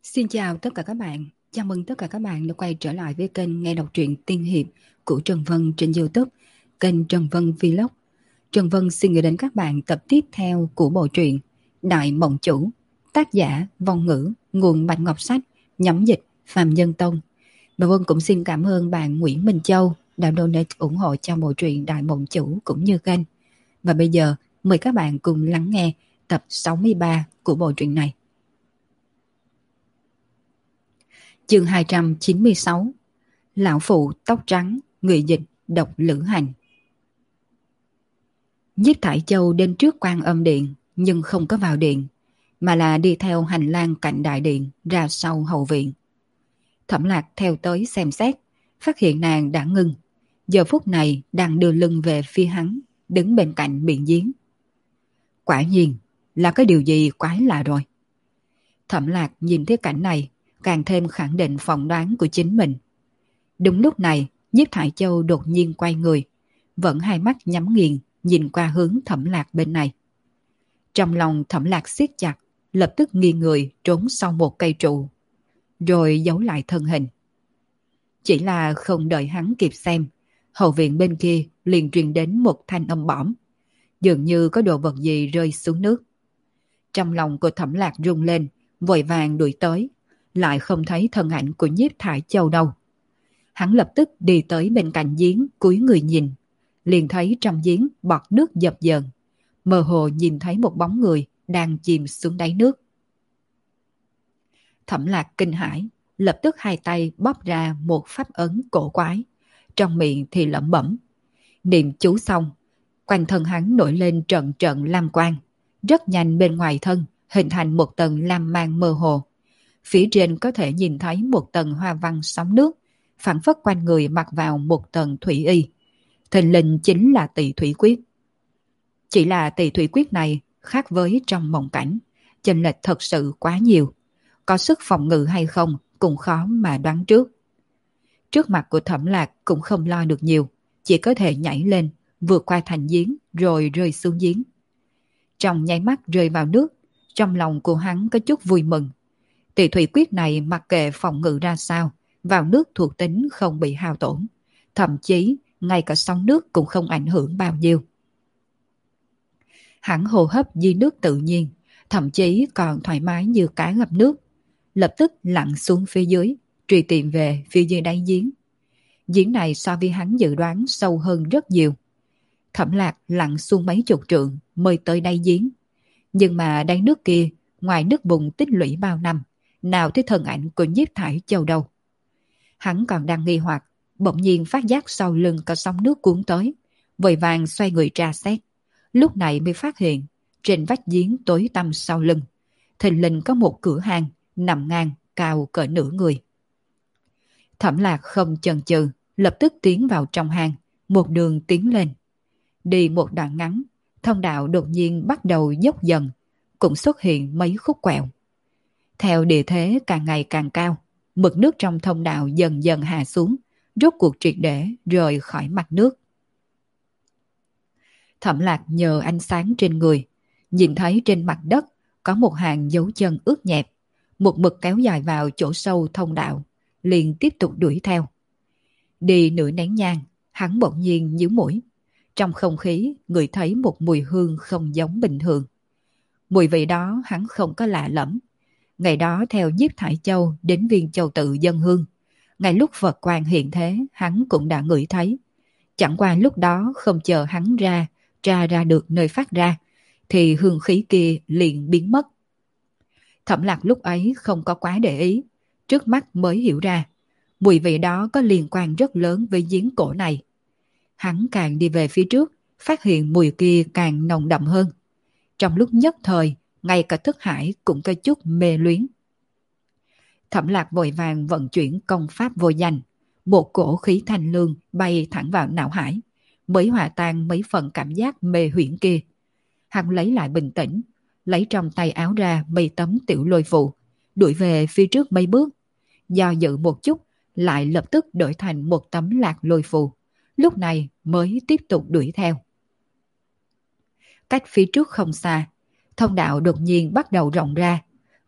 Xin chào tất cả các bạn. Chào mừng tất cả các bạn đã quay trở lại với kênh nghe đọc truyện tiên hiệp của Trần Vân trên YouTube, kênh Trần Vân Vlog. Trần Vân xin gửi đến các bạn tập tiếp theo của bộ truyện Đại Mộng Chủ, tác giả Vong Ngữ, nguồn Bạch Ngọc Sách, nhóm dịch Phạm Nhân Tông. Và Vân cũng xin cảm ơn bạn Nguyễn Minh Châu đã donate ủng hộ cho bộ truyện Đại Mộng Chủ cũng như kênh. Và bây giờ mời các bạn cùng lắng nghe tập 63 của bộ truyện này. Chương 296. Lão phụ tóc trắng, người dịch độc lữ hành. Nhiếp Thải Châu đến trước Quan Âm Điện nhưng không có vào điện, mà là đi theo hành lang cạnh đại điện ra sau hậu viện. Thẩm Lạc theo tới xem xét, phát hiện nàng đã ngưng, giờ phút này đang đưa lưng về phía hắn, đứng bên cạnh miệng giếng. Quả nhiên là cái điều gì quái lạ rồi. Thẩm Lạc nhìn thấy cảnh này càng thêm khẳng định phỏng đoán của chính mình. Đúng lúc này, Nhiếp Thải Châu đột nhiên quay người, vẫn hai mắt nhắm nghiền nhìn qua hướng Thẩm Lạc bên này. Trong lòng Thẩm Lạc siết chặt, lập tức nghiêng người trốn sau một cây trụ, rồi giấu lại thân hình. Chỉ là không đợi hắn kịp xem, hậu viện bên kia liền truyền đến một thanh âm bõm, dường như có đồ vật gì rơi xuống nước. Trong lòng của Thẩm Lạc rung lên, vội vàng đuổi tới, lại không thấy thân ảnh của Nhiếp Thải Châu đâu. Hắn lập tức đi tới bên cạnh giếng, cúi người nhìn, liền thấy trong giếng bọt nước dập dờn, mơ hồ nhìn thấy một bóng người đang chìm xuống đáy nước. Thẩm Lạc kinh hãi, lập tức hai tay bóp ra một pháp ấn cổ quái, trong miệng thì lẩm bẩm niệm chú xong, quanh thân hắn nổi lên trận trận lam quang, rất nhanh bên ngoài thân hình thành một tầng lam mang mơ hồ. Phía trên có thể nhìn thấy một tầng hoa văn sóng nước, phảng phất quanh người mặc vào một tầng thủy y. Thình lình chính là Tỳ Thủy Quyết. Chỉ là Tỳ Thủy Quyết này khác với trong mộng cảnh, chênh lệch thật sự quá nhiều. Có sức phòng ngự hay không cũng khó mà đoán trước. Trước mặt của Thẩm Lạc cũng không lo được nhiều, chỉ có thể nhảy lên, vượt qua thành giếng rồi rơi xuống giếng. Trong nháy mắt rơi vào nước, trong lòng của hắn có chút vui mừng. Tỳ Thủy Quyết này mặc kệ phòng ngự ra sao, vào nước thuộc tính không bị hao tổn, thậm chí ngay cả sóng nước cũng không ảnh hưởng bao nhiêu. Hắn hô hấp dưới nước tự nhiên, thậm chí còn thoải mái như cá gặp nước, lập tức lặn xuống phía dưới, truy tìm về phía dưới đáy giếng. Giếng này so với hắn dự đoán sâu hơn rất nhiều. Thẩm Lạc lặn xuống mấy chục trượng mới tới đáy giếng, nhưng mà đáy nước kia, ngoài nước bùn tích lũy bao năm, nào thấy thân ảnh của Nhiếp Thải Châu đâu. Hắn còn đang nghi hoặc, bỗng nhiên phát giác sau lưng có sóng nước cuốn tới, vội vàng xoay người tra xét. Lúc này mới phát hiện, trên vách giếng tối tăm sau lưng, thình lình có một cửa hang nằm ngang cao cỡ nửa người. Thẩm Lạc không chần chừ, lập tức tiến vào trong hang, một đường tiến lên. Đi một đoạn ngắn, thông đạo đột nhiên bắt đầu dốc dần, cũng xuất hiện mấy khúc quẹo. Theo địa thế càng ngày càng cao, mực nước trong thông đạo dần dần hạ xuống, rốt cuộc triệt để rời khỏi mặt nước. Thẩm Lạc nhờ ánh sáng trên người, nhìn thấy trên mặt đất có một hàng dấu chân ướt nhẹp, một mực kéo dài vào chỗ sâu thông đạo, liền tiếp tục đuổi theo. Đi nửa nén nhang, hắn bỗng nhiên nhíu mũi. Trong không khí ngửi thấy một mùi hương không giống bình thường. Mùi vị đó hắn không có lạ lẫm. Ngày đó theo Nhiếp Thải Châu đến Viên Châu Tự dâng hương, ngay lúc Phật quang hiện thế hắn cũng đã ngửi thấy. Chẳng qua lúc đó không chờ hắn tra ra được nơi phát ra, thì hương khí kia liền biến mất. Thẩm Lạc lúc ấy không có quá để ý, trước mắt mới hiểu ra, mùi vị đó có liên quan rất lớn với giếng cổ này. Hắn càng đi về phía trước, phát hiện mùi kia càng nồng đậm hơn. Trong lúc nhất thời, ngay cả thức hải cũng có chút mê luyến. Thẩm Lạc vội vàng vận chuyển công pháp vô danh, một cổ khí thanh lương bay thẳng vào não hải, mới hòa tan mấy phần cảm giác mê huyễn kia. Hắn lấy lại bình tĩnh, lấy trong tay áo ra mấy tấm tiểu lôi phù, đuổi về phía trước mấy bước. Do dự một chút, lại lập tức đổi thành một tấm lạc lôi phù, lúc này mới tiếp tục đuổi theo. Cách phía trước không xa, thông đạo đột nhiên bắt đầu rộng ra,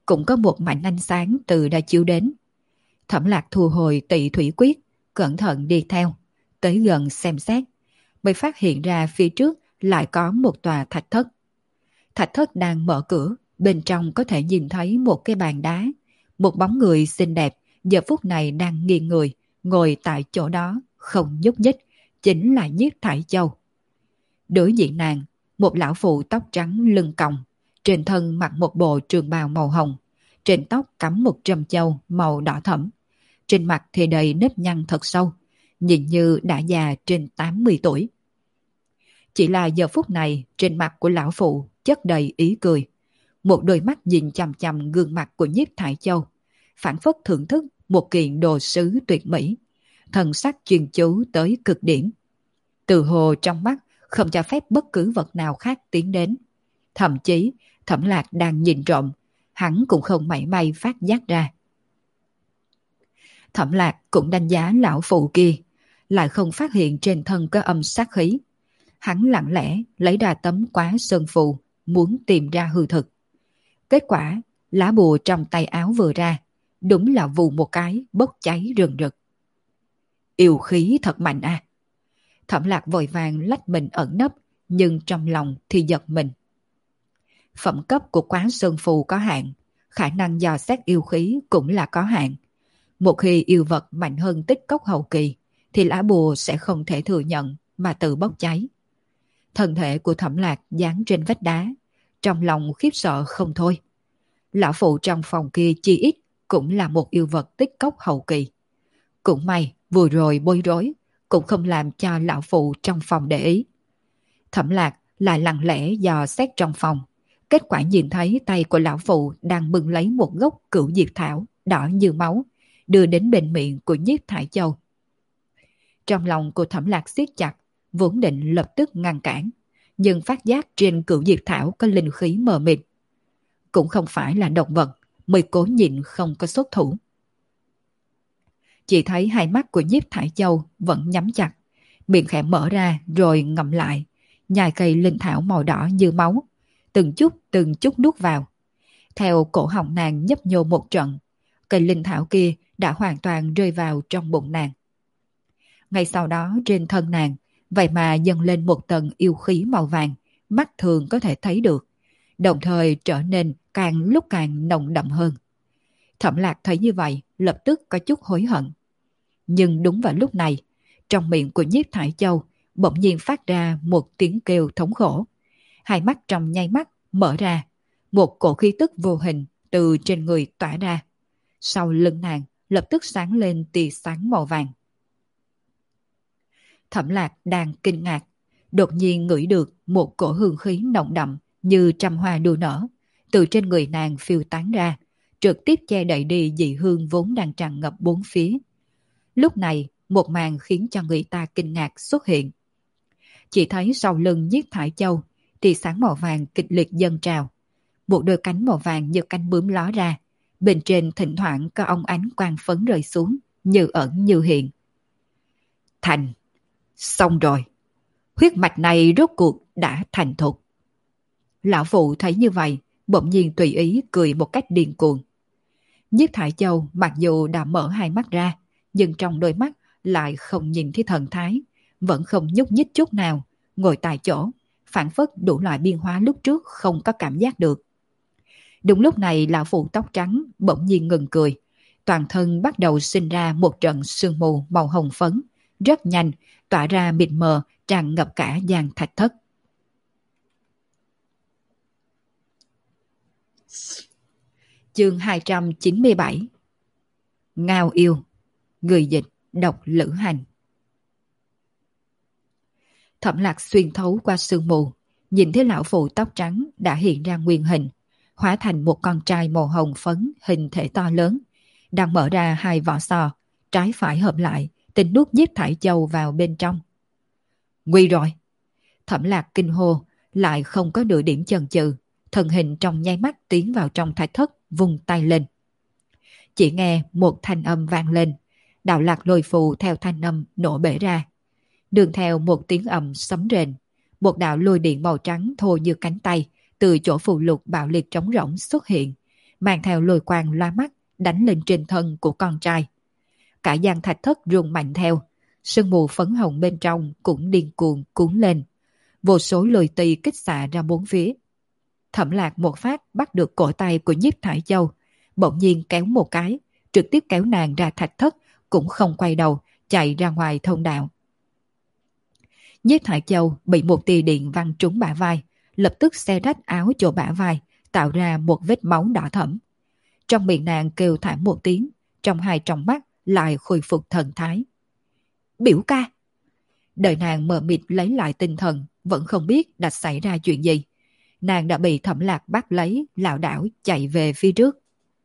cũng có một mảnh ánh sáng từ đã chiếu đến. Thẩm Lạc thu hồi Tị Thủy Quyết, cẩn thận đi theo, tới gần xem xét, mới phát hiện ra phía trước lại có một tòa thạch thất. Thạch thất đang mở cửa, bên trong có thể nhìn thấy một cái bàn đá, một bóng người xinh đẹp giờ phút này đang nghiêng người, ngồi tại chỗ đó, không nhúc nhích, chính là Nhiếp Thải Châu. Đối diện nàng, một lão phụ tóc trắng lưng còng, trên thân mặc một bộ trường bào màu hồng, trên tóc cắm một trầm châu màu đỏ thẫm, trên mặt thì đầy nếp nhăn thật sâu, nhìn như đã già trên 80 tuổi. Chỉ là giờ phút này trên mặt của lão phụ chất đầy ý cười, một đôi mắt nhìn chằm chằm gương mặt của Nhiếp Thải Châu, phảng phất thưởng thức một kiện đồ sứ tuyệt mỹ, thần sắc chuyên chú tới cực điểm. Từ hồ trong mắt không cho phép bất cứ vật nào khác tiến đến. Thậm chí Thẩm Lạc đang nhìn trộm, hắn cũng không mảy may phát giác ra. Thẩm Lạc cũng đánh giá lão phụ kia, lại không phát hiện trên thân có âm sát khí. Hắn lặng lẽ lấy ra tấm quá sơn phù, muốn tìm ra hư thực. Kết quả, lá bùa trong tay áo vừa ra, đúng là vù một cái bốc cháy rừng rực. Yêu khí thật mạnh à! Thẩm Lạc vội vàng lách mình ẩn nấp, nhưng trong lòng thì giật mình. Phẩm cấp của quán sơn phù có hạn, khả năng dò xét yêu khí cũng là có hạn. Một khi yêu vật mạnh hơn tích cốc hậu kỳ, thì lá bùa sẽ không thể thừa nhận mà tự bốc cháy. Thân thể của Thẩm Lạc dán trên vách đá, trong lòng khiếp sợ không thôi. Lão phụ trong phòng kia chi ít cũng là một yêu vật tích cốc hậu kỳ. Cũng may vừa rồi bối rối, cũng không làm cho lão phụ trong phòng để ý. Thẩm Lạc lại lặng lẽ dò xét trong phòng, kết quả nhìn thấy tay của lão phụ đang bưng lấy một gốc cửu diệt thảo đỏ như máu, đưa đến bên miệng của Nhiếp Thải Châu. Trong lòng của Thẩm Lạc siết chặt, vốn định lập tức ngăn cản, nhưng phát giác trên cửu diệt thảo có linh khí mờ mịt. Cũng không phải là động vật, mới cố nhịn không có xuất thủ. Chỉ thấy hai mắt của Nhiếp Thải Châu vẫn nhắm chặt, miệng khẽ mở ra rồi ngậm lại, nhai cây linh thảo màu đỏ như máu, từng chút nuốt vào. Theo cổ họng nàng nhấp nhô một trận, cây linh thảo kia đã hoàn toàn rơi vào trong bụng nàng. Ngay sau đó trên thân nàng, vậy mà dâng lên một tầng yêu khí màu vàng, mắt thường có thể thấy được, đồng thời trở nên càng lúc càng nồng đậm hơn. Thẩm Lạc thấy như vậy, lập tức có chút hối hận. Nhưng đúng vào lúc này, trong miệng của Nhiếp Thải Châu bỗng nhiên phát ra một tiếng kêu thống khổ. Hai mắt trong nháy mắt mở ra, một cổ khí tức vô hình từ trên người tỏa ra. Sau lưng nàng lập tức sáng lên tia sáng màu vàng. Thẩm Lạc đang kinh ngạc, đột nhiên ngửi được một cổ hương khí nồng đậm như trăm hoa đua nở, từ trên người nàng phiêu tán ra, trực tiếp che đậy đi dị hương vốn đang tràn ngập bốn phía. Lúc này, một màn khiến cho người ta kinh ngạc xuất hiện. Chỉ thấy sau lưng Nhiếp Thải Châu, tia sáng màu vàng kịch liệt dâng trào. Một đôi cánh màu vàng như cánh bướm ló ra, bên trên thỉnh thoảng có ong ánh quang phấn rơi xuống, như ẩn như hiện. Thành! Xong rồi! Huyết mạch này rốt cuộc đã thành thục. Lão phụ thấy như vậy, bỗng nhiên tùy ý cười một cách điên cuồng. Nhiếp Thải Châu mặc dù đã mở hai mắt ra, nhưng trong đôi mắt lại không nhìn thấy thần thái, vẫn không nhúc nhích chút nào, ngồi tại chỗ, phảng phất đủ loại biến hóa lúc trước không có cảm giác được. Đúng lúc này lão phụ tóc trắng bỗng nhiên ngừng cười, toàn thân bắt đầu sinh ra một trận sương mù màu hồng phấn, rất nhanh, tỏa ra mịt mờ, tràn ngập cả gian thạch thất. Chương 297. Ngao yêu. Người dịch độc Lữ Hành. Thẩm Lạc xuyên thấu qua sương mù, nhìn thấy lão phụ tóc trắng đã hiện ra nguyên hình, hóa thành một con trai màu hồng phấn hình thể to lớn, đang mở ra hai vỏ sò, trái phải hợp lại, tính nuốt Nhiếp Thải Châu vào bên trong. Nguy rồi! Thẩm Lạc kinh hô, lại không có nửa điểm chần chừ, thân hình trong nháy mắt tiến vào trong thạch thất, vung tay lên. Chỉ nghe một thanh âm vang lên, đạo lạc lôi phù theo thanh âm nổ bể ra. Đường theo một tiếng ầm sấm rền, một đạo lôi điện màu trắng thô như cánh tay từ chỗ phù lục bạo liệt trống rỗng xuất hiện, mang theo lôi quang loa mắt đánh lên trên thân của con trai. Cả gian thạch thất rung mạnh theo, sương mù phấn hồng bên trong cũng điên cuồng cuốn lên. Vô số lôi tì kích xạ ra bốn phía. Thẩm Lạc một phát bắt được cổ tay của Nhiếp Thải Châu, bỗng nhiên kéo một cái, trực tiếp kéo nàng ra thạch thất, cũng không quay đầu, chạy ra ngoài thông đạo. Nhiếp Thải Châu bị một tia điện văng trúng bả vai, lập tức xé rách áo chỗ bả vai, tạo ra một vết máu đỏ thẫm. Trong miệng nàng kêu thảm một tiếng, trong hai tròng mắt lại khôi phục thần thái. Biểu ca! Đợi nàng mờ mịt lấy lại tinh thần, vẫn không biết đã xảy ra chuyện gì. Nàng đã bị Thẩm Lạc bắt lấy, lảo đảo chạy về phía trước.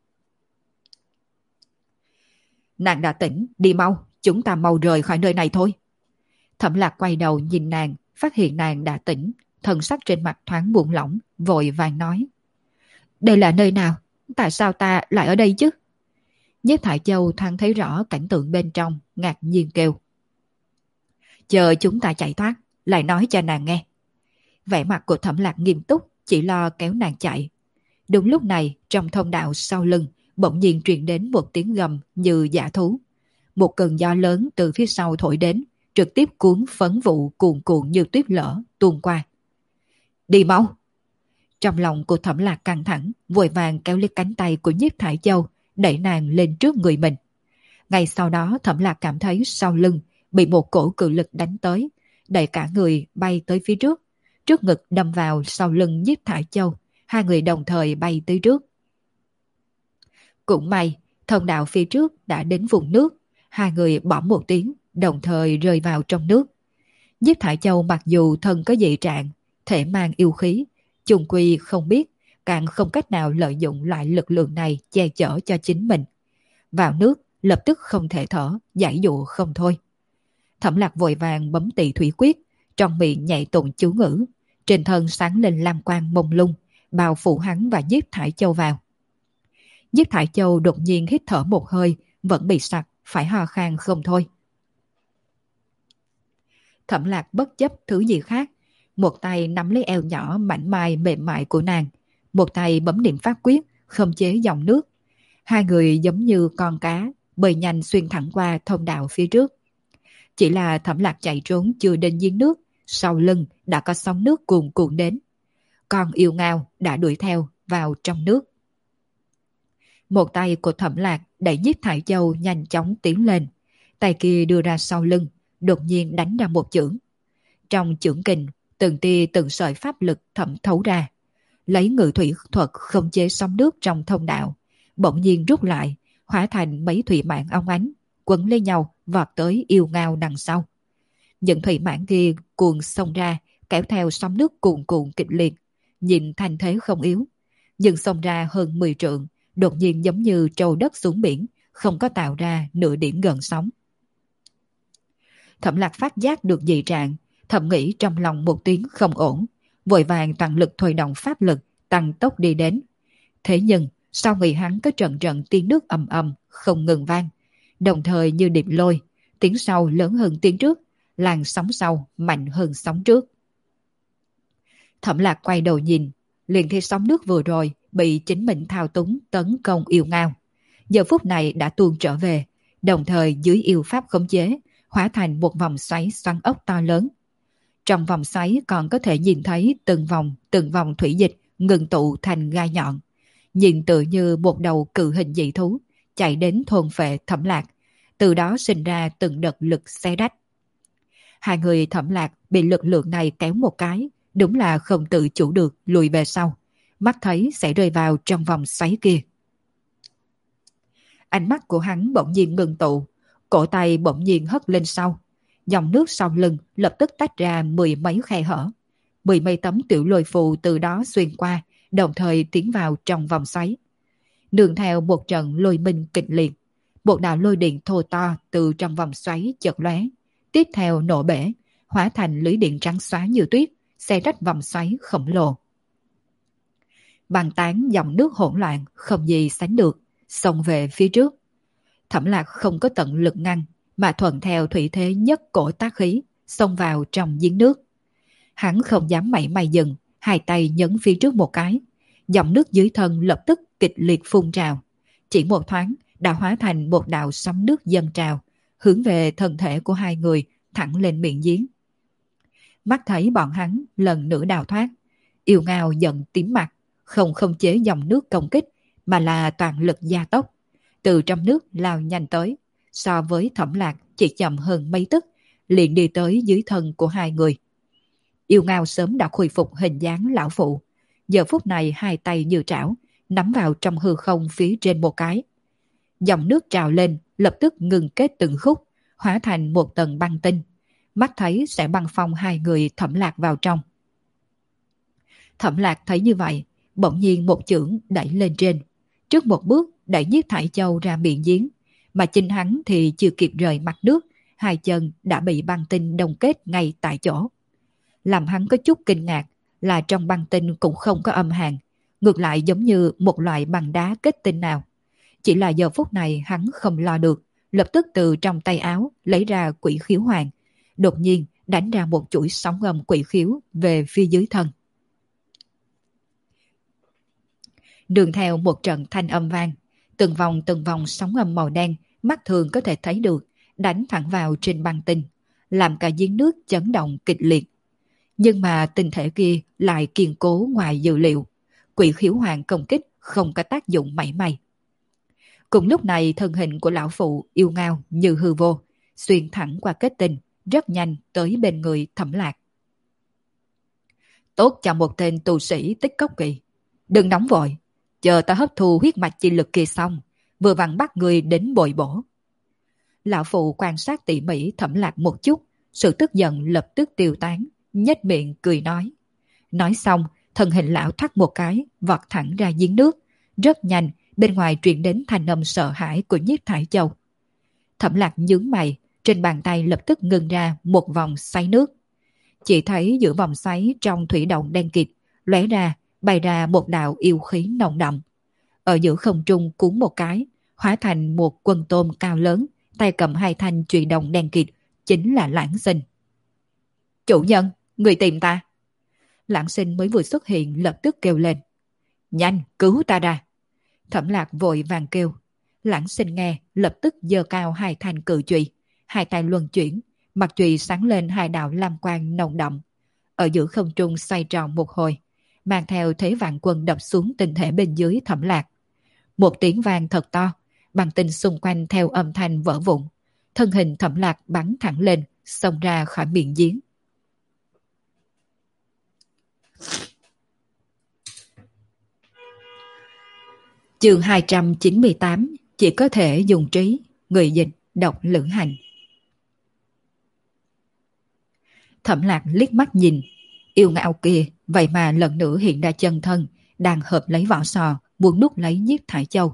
Nàng đã tỉnh, đi mau, chúng ta mau rời khỏi nơi này thôi. Thẩm Lạc quay đầu nhìn nàng, phát hiện nàng đã tỉnh, thần sắc trên mặt thoáng buông lỏng, vội vàng nói. Đây là nơi nào? Tại sao ta lại ở đây chứ? Nhiếp Thải Châu thoáng thấy rõ cảnh tượng bên trong, ngạc nhiên kêu. Chờ chúng ta chạy thoát, lại nói cho nàng nghe. Vẻ mặt của Thẩm Lạc nghiêm túc, chỉ lo kéo nàng chạy. Đúng lúc này, trong thông đạo sau lưng, bỗng nhiên truyền đến một tiếng gầm như dã thú. Một cơn gió lớn từ phía sau thổi đến, trực tiếp cuốn phấn vụ cuồn cuộn như tuyết lở tuôn qua. Đi mau! Trong lòng của Thẩm Lạc căng thẳng, vội vàng kéo lấy cánh tay của Nhiếp Thải Châu, đẩy nàng lên trước người mình. Ngay sau đó Thẩm Lạc cảm thấy sau lưng bị một cổ cự lực đánh tới, đẩy cả người bay tới phía trước, trước ngực đâm vào sau lưng Nhiếp Thải Châu, hai người đồng thời bay tới trước. Cũng may, thông đạo phía trước đã đến vùng nước, hai người bõm một tiếng, đồng thời rơi vào trong nước. Nhiếp Thải Châu mặc dù thân có dị trạng, thể mang yêu khí, chung quy không biết, càng không cách nào lợi dụng loại lực lượng này che chở cho chính mình. Vào nước, lập tức không thể thở, giãy dụ không thôi. Thẩm Lạc vội vàng bấm tỳ thủy quyết, trong miệng nhảy tụng chú ngữ, trên thân sáng lên lam quang mông lung, bao phủ hắn và Nhiếp Thải Châu vào. Nhiếp Thải Châu đột nhiên hít thở một hơi, vẫn bị sặc, phải ho khan không thôi. Thẩm Lạc bất chấp thứ gì khác, một tay nắm lấy eo nhỏ mảnh mai mềm mại của nàng, một tay bấm niệm pháp quyết, khống chế dòng nước. Hai người giống như con cá, bơi nhanh xuyên thẳng qua thông đạo phía trước. Chỉ là Thẩm Lạc chạy trốn chưa đến giếng nước, sau lưng đã có sóng nước cuồn cuộn đến. Con yêu ngao đã đuổi theo vào trong nước. Một tay của Thẩm Lạc đẩy Nhiếp Thải Châu nhanh chóng tiến lên, tay kia đưa ra sau lưng, đột nhiên đánh ra một chưởng. Trong chưởng kình, từng tia từng sợi pháp lực thẩm thấu ra, lấy ngự thủy thuật khống chế sóng nước trong thông đạo, bỗng nhiên rút lại, hóa thành mấy thủy mãn óng ánh, quấn lấy nhau vọt tới yêu ngao đằng sau. Những thủy mãn kia cuồng xông ra, kéo theo sóng nước cuồn cuộn kịch liệt, nhìn thành thế không yếu, nhưng xông ra hơn 10 trượng, đột nhiên giống như trâu đất xuống biển, không có tạo ra nửa điểm gần sóng. Thẩm Lạc phát giác được dị trạng, thầm nghĩ trong lòng một tiếng không ổn, vội vàng toàn lực thôi động pháp lực, tăng tốc đi đến. Thế nhưng, sau người hắn có trận trận tiếng nước ầm ầm không ngừng vang, đồng thời như điệp lôi, tiếng sau lớn hơn tiếng trước, làn sóng sau mạnh hơn sóng trước. Thẩm Lạc quay đầu nhìn, liền thấy sóng nước vừa rồi bị chính mình thao túng tấn công yêu ngao, giờ phút này đã tuôn trở về, đồng thời dưới yêu pháp khống chế, hóa thành một vòng xoáy xoắn ốc to lớn. Trong vòng xoáy còn có thể nhìn thấy từng vòng thủy dịch ngừng tụ thành gai nhọn, nhìn tựa như một đầu cự hình dị thú chạy đến thôn phệ Thẩm Lạc, từ đó sinh ra từng đợt lực xé rách. Hai người Thẩm Lạc bị lực lượng này kéo một cái, đúng là không tự chủ được lùi về sau, mắt thấy sẽ rơi vào trong vòng xoáy kia. Ánh mắt của hắn bỗng nhiên ngừng tụ, cổ tay bỗng nhiên hất lên sau, dòng nước sau lưng lập tức tách ra 10 mấy khe hở, 10 mấy tấm tiểu lôi phù từ đó xuyên qua, đồng thời tiến vào trong vòng xoáy. Nương theo một trận lôi minh kịch liệt, một đạo lôi điện thô to từ trong vòng xoáy chợt lóe, tiếp theo nổ bể, hóa thành lưới điện trắng xóa như tuyết, xé rách vòng xoáy khổng lồ. Băng tán dòng nước hỗn loạn không gì sánh được, xông về phía trước. Thẩm Lạc không có tận lực ngăn, mà thuận theo thủy thế nhất cổ tác khí, xông vào trong giếng nước. Hắn không dám mảy may dừng, hai tay nhấn phía trước một cái, Dòng nước dưới thân lập tức kịch liệt phun trào. Chỉ một thoáng đã hóa thành một đạo sóng nước dâng trào, hướng về thân thể của hai người thẳng lên miệng giếng. Mắt thấy bọn hắn lần nữa đào thoát, Yêu Ngao giận tím mặt, không khống chế dòng nước công kích mà là toàn lực gia tốc, từ trong nước lao nhanh tới, so với Thẩm Lạc chỉ chậm hơn mấy tức, liền đi tới dưới thân của hai người. Yêu Ngao sớm đã khôi phục hình dáng lão phụ, giờ phút này hai tay như trảo, nắm vào trong hư không phía trên một cái. Dòng nước trào lên, lập tức ngừng kết từng khúc, hóa thành một tầng băng tinh. Mắt thấy sẽ băng phong hai người Thẩm Lạc vào trong. Thẩm Lạc thấy như vậy, bỗng nhiên một chưởng đẩy lên trên. Trước một bước đẩy Nhiếp Thải Châu ra miệng giếng, mà chính hắn thì chưa kịp rời mặt nước, hai chân đã bị băng tinh đông kết ngay tại chỗ. Làm hắn có chút kinh ngạc là trong băng tinh cũng không có âm hàn, ngược lại giống như một loại băng đá kết tinh nào. Chỉ là giờ phút này hắn không lo được, lập tức từ trong tay áo lấy ra quỷ khiếu hoàng, đột nhiên đánh ra một chuỗi sóng âm quỷ khiếu về phía dưới thân. Đường theo một trận thanh âm vang, từng vòng sóng âm màu đen, mắt thường có thể thấy được, đánh thẳng vào trên băng tinh, làm cả giếng nước chấn động kịch liệt. Nhưng mà tinh thể kia lại kiên cố ngoài dự liệu, quỷ khiếu hoàng công kích không có tác dụng mảy may. Cùng lúc này thân hình của lão phụ Yêu Ngao như hư vô, xuyên thẳng qua kết tinh, rất nhanh tới bên người Thẩm Lạc. Tốt cho một tên tu sĩ tích cốc kỳ. Đừng nóng vội, chờ ta hấp thu huyết mạch chi lực kia xong, vừa vặn bắt người đến bồi bổ. Lão phụ quan sát tỉ mỉ Thẩm Lạc một chút, sự tức giận lập tức tiêu tán, nhếch miệng cười nói. Nói xong, thân hình lão thắt một cái, vọt thẳng ra giếng nước. Rất nhanh, bên ngoài truyền đến thanh âm sợ hãi của Nhiếp Thải Châu. Thẩm Lạc nhướng mày, trên bàn tay lập tức ngưng ra một vòng xoáy nước. Chỉ thấy giữa vòng xoáy trong thủy động đen kịt, lóe ra, bày ra một đạo yêu khí nồng đậm. Ở giữa không trung cuốn một cái, hóa thành một quân tôm cao lớn, tay cầm hai thanh chùy đồng đen kịt, chính là Lãng Sinh. Chủ nhân, người tìm ta. Lãng Sinh mới vừa xuất hiện lập tức kêu lên. Nhanh, cứu ta ra. Thẩm Lạc vội vàng kêu. Lãng Sinh nghe, lập tức giơ cao hai thanh cự chùy, hai tay luân chuyển, mặt chùy sáng lên hai đạo lam quang nồng đậm. Ở giữa không trung xoay tròn một hồi, mang theo thế vạn quân đập xuống tinh thể bên dưới Thẩm Lạc. Một tiếng vang thật to, băng tinh xung quanh theo âm thanh vỡ vụn. Thân hình Thẩm Lạc bắn thẳng lên, xông ra khỏi miệng giếng. Chương 298, chỉ có thể dùng trí. Người dịch đọc Lữ Hành. Thẩm Lạc liếc mắt nhìn, Yêu Ngao kia vậy mà lần nữa hiện ra chân thân, đang hợp lấy vỏ sò, muốn nuốt lấy Nhiếp Thải Châu.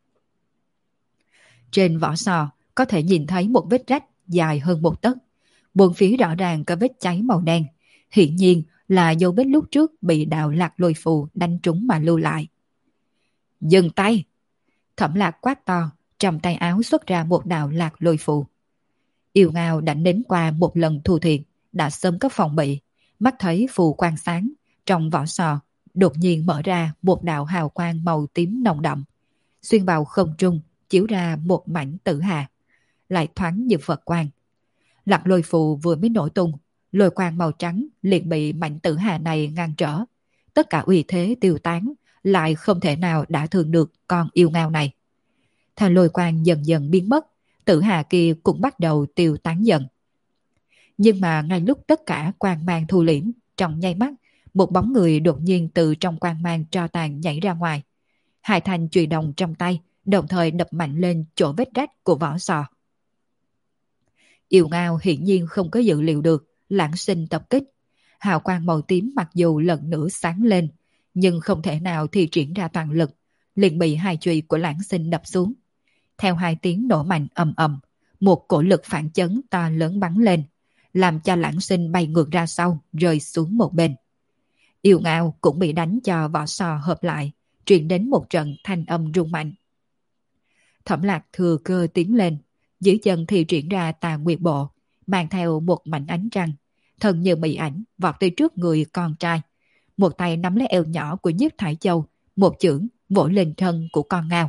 Trên vỏ sò có thể nhìn thấy một vết rách dài hơn một tấc, bốn phía rõ ràng có vết cháy màu đen, hiển nhiên là dấu vết lúc trước bị đạo Lạc Lôi Phù đánh trúng mà lưu lại. Dừng tay! Thẩm Lạc quát to, trong tay áo xuất ra một đạo Lạc Lôi Phù. Yêu Ngao đã nếm qua một lần thù thiệt, đã sớm có phòng bị, mắt thấy phù quang sáng, trong vỏ sò đột nhiên mở ra một đạo hào quang màu tím nồng đậm, xuyên vào không trung chiếu ra một mảnh tử hà, lại thoáng như Phật quang. Lạc Lôi Phù vừa mới nổi tung, lôi quang màu trắng liền bị mảnh tử hà này ngăn trở, tất cả uy thế tiêu tán, lại không thể nào đả thương được con Yêu Ngao này. Theo lôi quang dần dần biến mất, tử hà kia cũng bắt đầu tiêu tán dần. Nhưng mà ngay lúc tất cả quang mang thu liễm, trong nháy mắt, một bóng người đột nhiên từ trong quang mang tro tàn nhảy ra ngoài. Hai thanh chùy đồng trong tay, đồng thời đập mạnh lên chỗ vết rách của vỏ sò. Yêu Ngao hiển nhiên không có dự liệu được Lãng Sinh tập kích. Hào quang màu tím mặc dù lần nữa sáng lên, nhưng không thể nào thi triển ra toàn lực, liền bị hai chùy của Lãng Sinh đập xuống. Theo hai tiếng nổ mạnh ầm ầm, một cổ lực phản chấn to lớn bắn lên, làm cho Lãng Sinh bay ngược ra sau, rơi xuống một bên. Yêu Ngao cũng bị đánh cho vỏ sò hợp lại, truyền đến một trận thanh âm rung mạnh. Thẩm Lạc thừa cơ tiến lên, dưới chân thì triển ra Tà Nguyệt Bộ, mang theo một mảnh ánh trăng, thân như mị ảnh vọt tới trước người con trai, một tay nắm lấy eo nhỏ của Nhiếp Thải Châu, một chưởng vỗ lên thân của con ngao.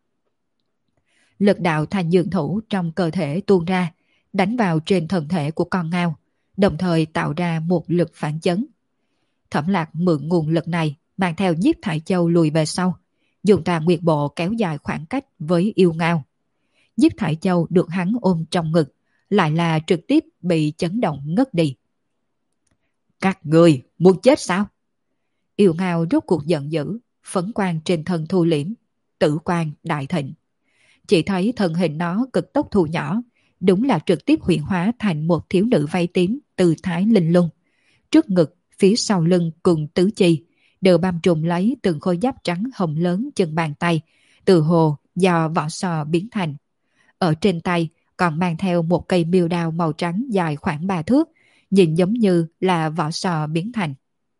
Lực đạo thành dương thủ trong cơ thể tuôn ra, đánh vào trên thân thể của con ngao, đồng thời tạo ra một lực phản chấn. Thẩm Lạc mượn nguồn lực này, mang theo Nhiếp Thải Châu lùi về sau, dùng tà nguyệt bộ kéo dài khoảng cách với yêu ngao. Nhiếp Thải Châu được hắn ôm trong ngực, lại là trực tiếp bị chấn động ngất đi. Các người muốn chết sao? Yêu ngao rốt cuộc giận dữ, phấn quang trên thân thu liễm, tử quang đại thịnh. Chỉ thấy thân hình nó cực tốc thu nhỏ, đúng là trực tiếp hiện hóa thành một thiếu nữ váy tím từ thái linh lung. Trước ngực, phía sau lưng cùng tứ chi, đều băm trùm lấy từng khối giáp trắng hồng lớn chân bàn tay, từ hồ do vỏ sò biến thành. Ở trên tay còn mang theo một cây miêu đao màu trắng dài khoảng 3 thước, nhìn giống như là vỏ sò biến thành.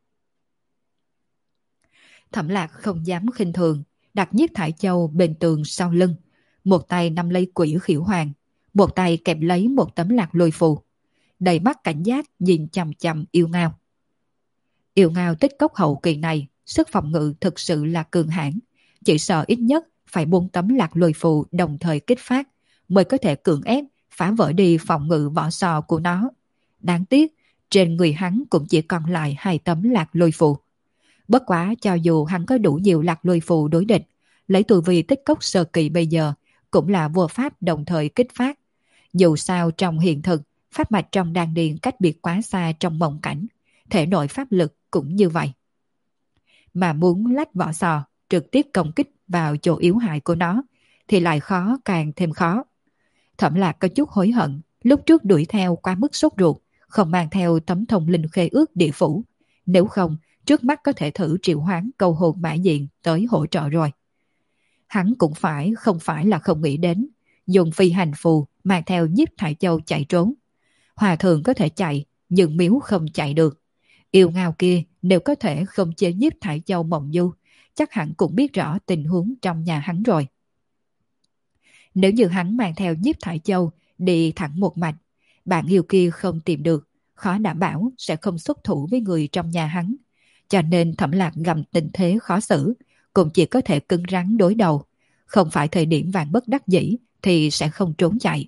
Thẩm Lạc không dám khinh thường, đặt Nhiếp Thải Châu bên tường sau lưng, một tay nắm lấy quỷ khiểu hoàng, một tay kẹp lấy một tấm lạc lôi phù, đầy mắt cảnh giác nhìn chằm chằm yêu ngao. Yêu ngao tích cốc hậu kỳ này, sức phòng ngự thực sự là cường hãn, chỉ sợ ít nhất phải 4 tấm lạc lôi phù đồng thời kích phát mới có thể cưỡng ép phá vỡ đi phòng ngự vỏ sò của nó. Đáng tiếc, trên người hắn cũng chỉ còn lại 2 tấm lạc lôi phù. Bất quá cho dù hắn có đủ nhiều lạc lôi phù đối địch, lấy tu vi tích cốc sơ kỳ bây giờ cũng là vô pháp đồng thời kích phát. Dù sao trong hiện thực, pháp mạch trong đan điền cách biệt quá xa trong mộng cảnh, thể nội pháp lực cũng như vậy. Mà muốn lách vỏ sò, trực tiếp công kích vào chỗ yếu hại của nó, thì lại khó càng thêm khó. Thẩm Lạc có chút hối hận, lúc trước đuổi theo quá mức sốt ruột, không mang theo tấm thông linh khế ước địa phủ. Nếu không, trước mắt có thể thử triệu hoán câu hồn mã diện tới hỗ trợ rồi. Hắn cũng không phải là không nghĩ đến, dùng phi hành phù mang theo Nhiếp Thải Châu chạy trốn. Hòa thượng có thể chạy, nhưng miếu không chạy được. Yêu ngao kia nếu có thể không chế Nhiếp Thải Châu mộng du, chắc hẳn cũng biết rõ tình huống trong nhà hắn rồi. Nếu như hắn mang theo Nhiếp Thải Châu đi thẳng một mạch, bạn yêu kia không tìm được, khó đảm bảo sẽ không xuất thủ với người trong nhà hắn. Cho nên Thẩm Lạc gầm tình thế khó xử, cũng chỉ có thể cứng rắn đối đầu. Không phải thời điểm vạn bất đắc dĩ thì sẽ không trốn chạy.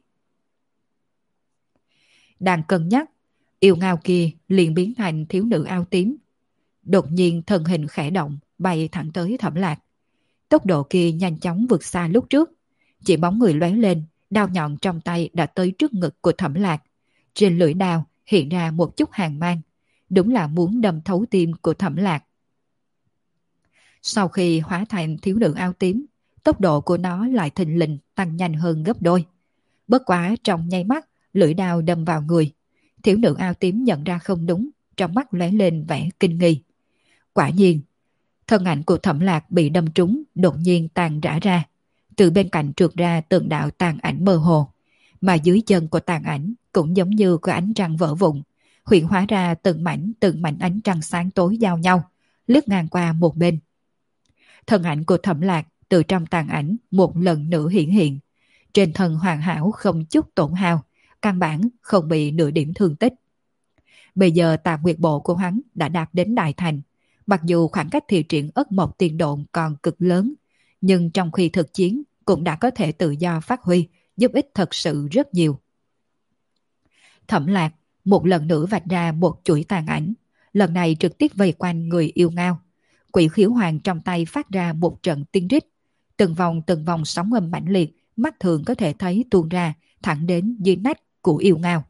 Đang cân nhắc, yêu ngao kia liền biến thành thiếu nữ áo tím. Đột nhiên thân hình khẽ động, bay thẳng tới Thẩm Lạc. Tốc độ kia nhanh chóng vượt xa lúc trước. Chỉ bóng người lóe lên, đao nhọn trong tay đã tới trước ngực của Thẩm Lạc. Trên lưỡi đao hiện ra một chút hàn mang, đúng là muốn đâm thấu tim của Thẩm Lạc. Sau khi hóa thành thiếu nữ áo tím, tốc độ của nó lại thình lình tăng nhanh hơn gấp đôi. Bất quá trong nháy mắt, lưỡi đao đâm vào người. Thiếu nữ áo tím nhận ra không đúng, trong mắt lóe lên vẻ kinh nghi. Quả nhiên, thân ảnh của Thẩm Lạc bị đâm trúng, đột nhiên tàn rã ra. Từ bên cạnh trượt ra từng đạo tàn ảnh mơ hồ, mà dưới chân của tàn ảnh cũng giống như có ánh trăng vỡ vụn, hiện hóa ra từng mảnh ánh trăng sáng tối giao nhau, lướt ngang qua một bên. Thân ảnh của Thẩm Lạc từ trong tàn ảnh một lần nữa hiện hiện, trên thân hoàn hảo không chút tổn hao, căn bản không bị nửa điểm thương tích. Bây giờ tà nguyệt bộ của hắn đã đạt đến đại thành, mặc dù khoảng cách thi triển ất mộc tiền độn còn cực lớn, nhưng trong khi thực chiến cũng đã có thể tự do phát huy, giúp ích thật sự rất nhiều. Thẩm Lạc một lần nữa vạch ra một chuỗi tàn ảnh, lần này trực tiếp vây quanh người yêu ngao. Quỷ khiếu hoàng trong tay phát ra một trận tiên rít, từng vòng sóng âm mãnh liệt, mắt thường có thể thấy tuôn ra thẳng đến dưới nách của yêu ngao.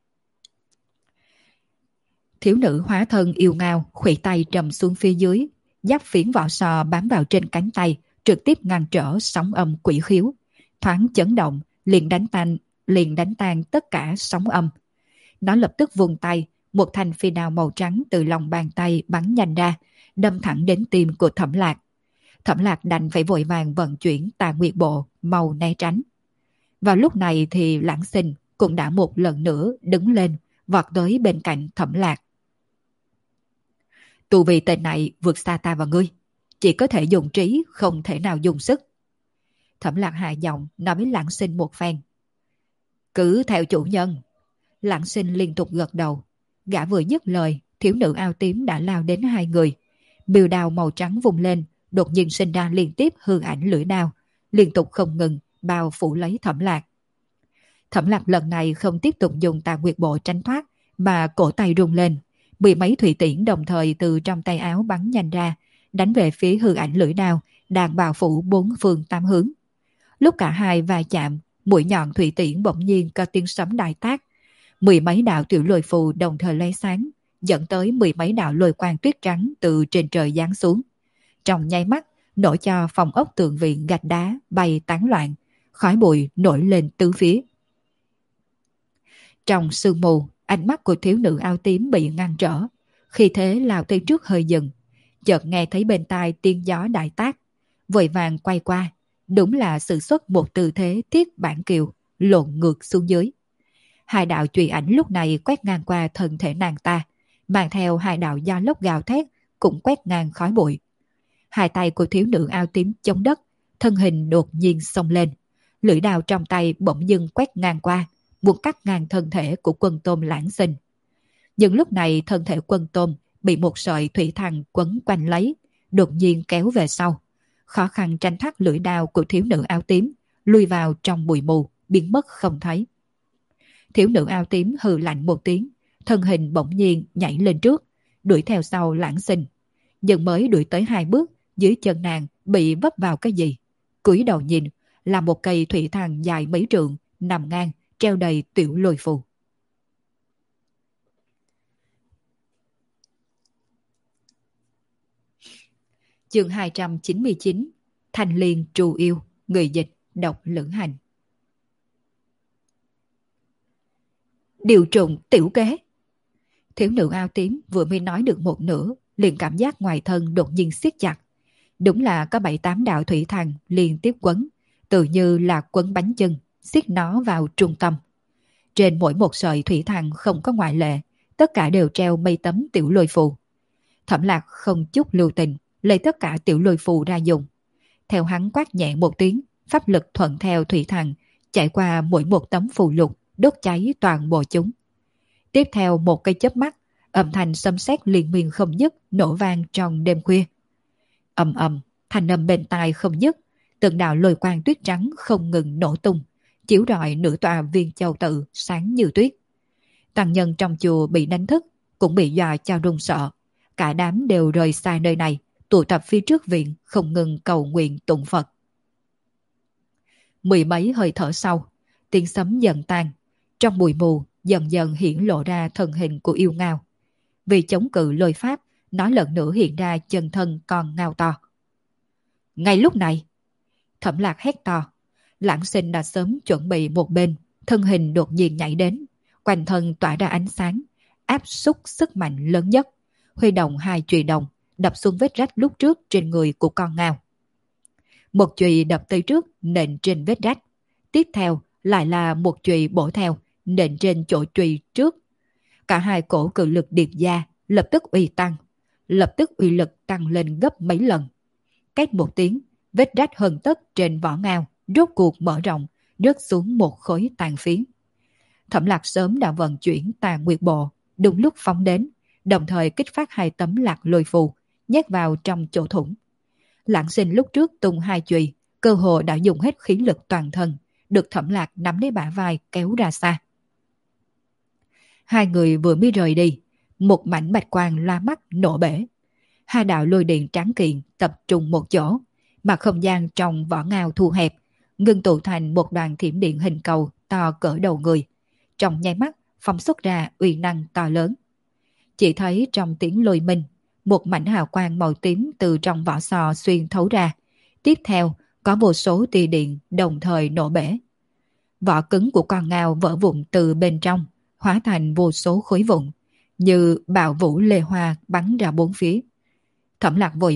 Thiếu nữ hóa thân yêu ngao khuỵu tay trầm xuống phía dưới, giáp phiến vỏ sò bám vào trên cánh tay, trực tiếp ngăn trở sóng âm quỷ khiếu, thoáng chấn động liền đánh tan tất cả sóng âm. Nó lập tức vung tay, một thanh phi đao màu trắng từ lòng bàn tay bắn nhanh ra, đâm thẳng đến tim của Thẩm Lạc. Thẩm Lạc đành phải vội vàng vận chuyển tà nguyệt bộ màu né tránh. Vào lúc này thì Lãng Sinh cũng đã một lần nữa đứng lên, vọt tới bên cạnh Thẩm Lạc. Tu vi tên này vượt xa ta và ngươi, chỉ có thể dùng trí, không thể nào dùng sức. Thẩm Lạc hạ giọng nói với Lãng Sinh một phen. Cứ theo chủ nhân. Lãng Sinh liên tục gật đầu. Gã vừa dứt lời, thiếu nữ áo tím đã lao đến hai người. Biêu đao màu trắng vùng lên, đột nhiên sinh ra liên tiếp hư ảnh lưỡi đao, liên tục không ngừng bao phủ lấy Thẩm Lạc. Thẩm Lạc lần này không tiếp tục dùng Tà Nguyệt Bộ tránh thoát, mà cổ tay rung lên, mười mấy thủy tiễn đồng thời từ trong tay áo bắn nhanh ra, đánh về phía hư ảnh lưỡi đao đang bao phủ bốn phương tám hướng. Lúc cả hai va chạm, mũi nhọn thủy tiễn bỗng nhiên có tiếng sấm đại tác, mười mấy đạo tiểu lôi phù đồng thời lóe sáng, dẫn tới mười mấy đạo lôi quang tuyết trắng từ trên trời giáng xuống. Trong nháy mắt, nổi cho phòng ốc tường viện gạch đá bay tán loạn, khói bụi nổi lên tứ phía. Trong sương mù, ánh mắt của thiếu nữ áo tím bị ngăn trở, khi thế lao tới trước hơi dừng, chợt nghe thấy bên tai tiếng gió đại tác, vội vàng quay qua, đúng là sử xuất một tư thế thiết bản kiều, lộn ngược xuống dưới. Hai đạo chùy ảnh lúc này quét ngang qua thân thể nàng ta, mang theo hai đạo gió lốc gào thét cũng quét ngang khói bụi. Hai tay của thiếu nữ áo tím chống đất, thân hình đột nhiên xông lên, lưỡi đao trong tay bỗng dưng quét ngang qua, muốn cắt ngang thân thể của Quân Tôm Lãng Sinh. Nhưng lúc này thân thể Quân Tôm bị một sợi thủy thằng quấn quanh lấy, đột nhiên kéo về sau, khó khăn tránh thoát lưỡi đao của thiếu nữ áo tím, lui vào trong bụi mù, biến mất không thấy. Thiếu nữ áo tím hừ lạnh một tiếng, thân hình bỗng nhiên nhảy lên trước, đuổi theo sau Lãng Sinh. Nhưng mới đuổi tới hai bước, dưới chân nàng bị vấp vào cái gì. Cúi đầu nhìn, là một cây thủy thằng dài mấy trượng, nằm ngang, treo đầy tiểu lôi phù. Chương 299, Thanh Liên trù yêu, người dịch, độc lưỡng hành. Điều trùng tiểu kế. Thiếu nữ áo tím vừa mới nói được một nửa, liền cảm giác ngoài thân đột nhiên siết chặt. Đúng là có 7-8 đạo thủy thằng liên tiếp quấn, tự như là quấn bánh chưng, siết nó vào trung tâm. Trên mỗi một sợi thủy thằng không có ngoại lệ, tất cả đều treo mấy tấm tiểu lôi phù. Thẩm Lạc không chút lưu tình, lấy tất cả tiểu lôi phù ra dùng. Theo hắn quát nhẹ một tiếng, pháp lực thuận theo thủy thằng, chạy qua mỗi một tấm phù lục, đốt cháy toàn bộ chúng. Tiếp theo một cái chớp mắt, âm thanh xâm xét liên miên không dứt nổ vang trong đêm khuya. Ầm ầm, thanh âm bên tai không dứt, từng đạo lôi quang tuyết trắng không ngừng nổ tung, chiếu rọi nửa tòa Viên Châu Tự sáng như tuyết. Tăng nhân trong chùa bị đánh thức, cũng bị dọa cho run sợ, cả đám đều rời xa nơi này, tụ tập phía trước viện không ngừng cầu nguyện tụng Phật. Mười mấy hơi thở sau, tiếng sấm dần tan, trong bụi mù dần dần hiển lộ ra thân hình của yêu ngao. Vì chống cự lôi pháp, nó lần nữa hiện ra chân thân con ngao to. Ngay lúc này, Thẩm Lạc hét to, Lãng Sinh đã sớm chuẩn bị một bên, thân hình đột nhiên nhảy đến, quanh thân tỏa ra ánh sáng, áp xúc sức mạnh lớn nhất, huy động hai chùy đồng, đập xuống vết rách lúc trước trên người của con ngao. Một chùy đập tới trước, nện trên vết rách. Tiếp theo lại là một chùy bổ theo, nện trên chỗ chùy trước. Cả hai cổ cự lực điệp gia, lập tức uy lực tăng lên gấp mấy lần. Két một tiếng, vết rách hơn tất trên vỏ ngao rốt cuộc mở rộng, rớt xuống một khối tàn phiến. Thẩm Lạc sớm đã vận chuyển Tà Nguyệt Bộ, đúng lúc phóng đến, đồng thời kích phát hai tấm lạc lôi phù, nhét vào trong chỗ thủng. Lãng Sinh lúc trước tung hai chùy, cơ hồ đã dùng hết khí lực toàn thân, được Thẩm Lạc nắm lấy bả vai kéo ra xa. Hai người vừa mới rời đi, một mảnh bạch quang loa mắt nổ bể. Hai đạo lôi điện tráng kiện tập trung một chỗ, mà không gian trong vỏ ngao thu hẹp, ngưng tụ thành một đoàn thiểm điện hình cầu to cỡ đầu người. Trong nháy mắt phóng xuất ra uy năng to lớn. Chỉ thấy trong tiếng lôi minh, một mảnh hào quang màu tím từ trong vỏ sò xuyên thấu ra. Tiếp theo có vô số tia điện đồng thời nổ bể. Vỏ cứng của con ngao vỡ vụn từ bên trong, hóa thành vô số khối vụn, như bạo vũ lê hoa bắn ra bốn phía. Thẩm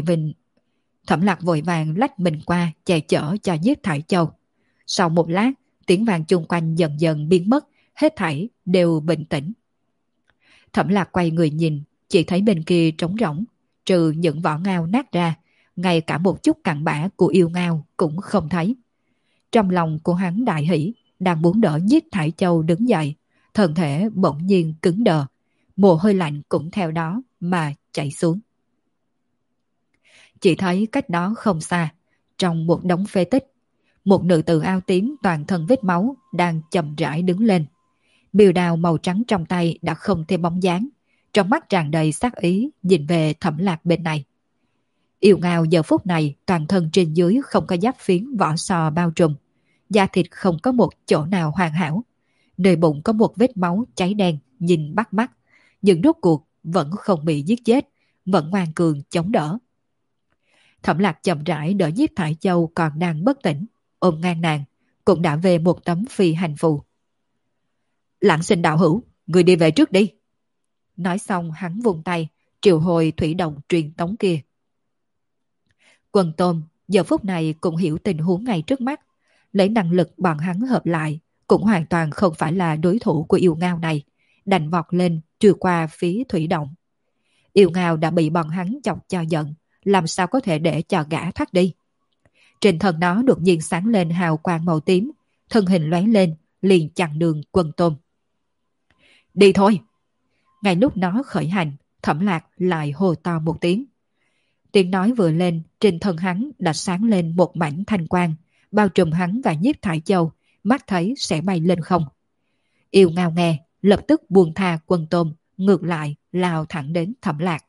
Lạc vội vàng lách mình qua che chở cho Nhiếp Thải Châu. Sau một lát, tiếng vang chung quanh dần dần biến mất, hết thảy đều bình tĩnh. Thẩm Lạc quay người nhìn, chỉ thấy bên kia trống rỗng, trừ những vỏ ngao nát ra, ngay cả một chút cặn bã của yêu ngao cũng không thấy. Trong lòng của hắn đại hỉ, đang muốn đỡ Nhiếp Thải Châu đứng dậy, thân thể bỗng nhiên cứng đờ, mồ hôi lạnh cũng theo đó mà chảy xuống. Chỉ thấy cách đó không xa, trong một đống phế tích, một nữ tử áo tím toàn thân vết máu đang chậm rãi đứng lên. Biêu đao màu trắng trong tay đã không thêm bóng dáng, trong mắt tràn đầy sát ý nhìn về Thẩm Lạc bên này. Yêu Ngao giờ phút này toàn thân trên dưới không có giáp phiến vỏ sò bao trùm, da thịt không có một chỗ nào hoàn hảo, nơi bụng có một vết máu cháy đen nhìn bắt mắt, nhưng rốt cuộc vẫn không bị giết chết, vẫn ngoan cường chống đỡ. Thẩm Lạc chậm rãi đỡ Nhiếp Thải Châu còn đang bất tỉnh, ôm ngang nàng, cũng đã về một tấm phi hành phù. Lãng Sinh đạo hữu, người đi về trước đi. Nói xong hắn vung tay, triệu hồi thủy động truyền tống kia. Quần Tôm giờ phút này cũng hiểu tình huống ngay trước mắt, lấy năng lực bọn hắn hợp lại, cũng hoàn toàn không phải là đối thủ của yêu ngao này, đành vọt lên trừ qua phía thủy động. Yêu ngao đã bị bọn hắn chọc cho giận, làm sao có thể để cho gã thoát đi. Trên thân nó đột nhiên sáng lên hào quang màu tím, thân hình lóe lên, liền chặn đường Quần Tôm. Đi thôi! Ngay lúc nó khởi hành, Thẩm Lạc lại hô to một tiếng. Tiếng nói vừa lên, trên thân hắn đã sáng lên một mảnh thanh quang, bao trùm hắn và Nhiếp Thải Châu, mắt thấy sẽ bay lên không. Yêu ngao nghe, lập tức buông tha Quần Tôm, ngược lại lao thẳng đến Thẩm Lạc.